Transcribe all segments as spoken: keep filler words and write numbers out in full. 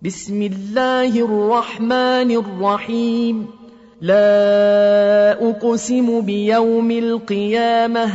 بسم الله الرحمن الرحيم لا أقسم بيوم القيامة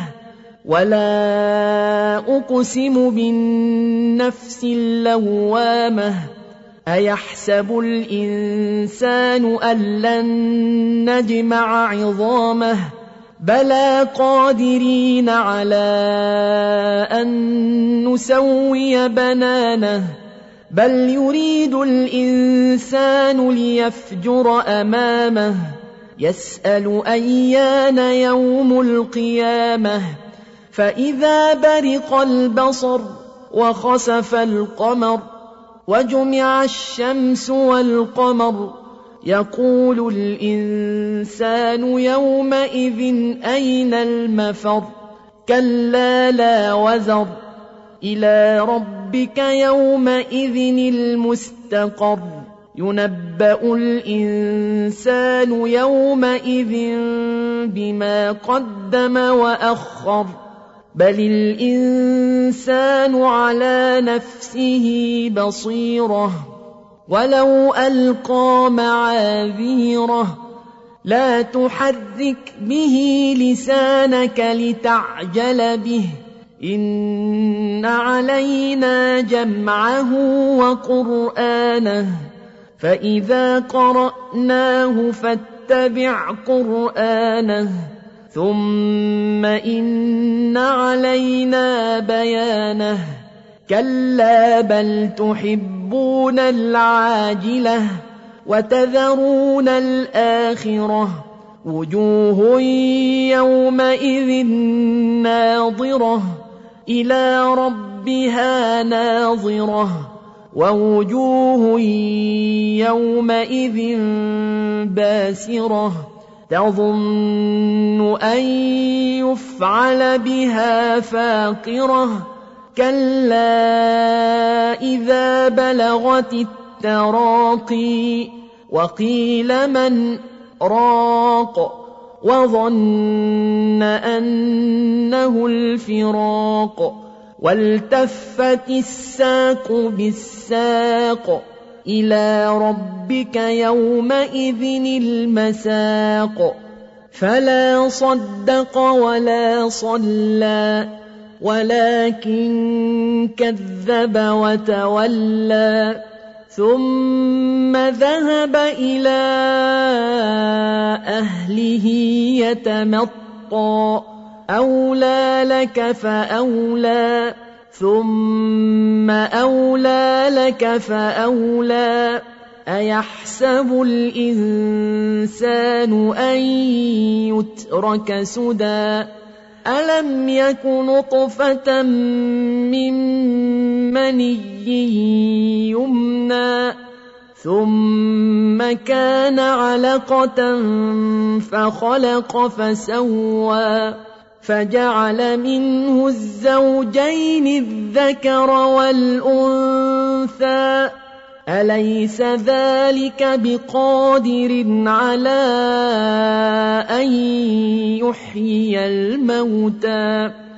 ولا أقسم بالنفس اللوامة أيحسب الإنسان أن لن نجمع عظامه بلى قادرين على أن نسوي بنانه بل يريد الإنسان ليفجر أمامه يسأل أيان يوم القيامة فإذا برق البصر وخسف القمر وجمع الشمس والقمر يقول الإنسان يومئذ أين المفر كلا لا وزر إلى ربك يومئذ المستقر ينبأ الإنسان يومئذ بما قدم وأخر بل الإنسان على نفسه بصيرة ولو ألقى معاذيره لا تحرك به لسانك لتعجل به إن علينا جمعه وقرآنه فإذا قرأناه فاتبع قرآنه ثم إن علينا بيانه كلا بل تحبون العاجلة وتذرون الآخرة وجوه يومئذ ناظرة إلى ربها ناظرة ووجوه يومئذ باسرة تظن أن يفعل بها فاقرة كلا إذا بلغت التراقي وقيل من راق وظن أنه الفراق والتفت الساق بالساق إلى ربك يومئذ المساق فلا صدق ولا صلى ولكن كذب وتولى ثم ذهب إلى أهله يتمطى أولى لك فأولى ثم أولى لك فأولى أيحسب الإنسان أن يترك سدى ألم يك نطفة من مني يمنى ثم كان علقة فخلق فسوى فجعل منه الزوجين الذكر والأنثى أليس ذلك بقادر على أن يحيي الموتى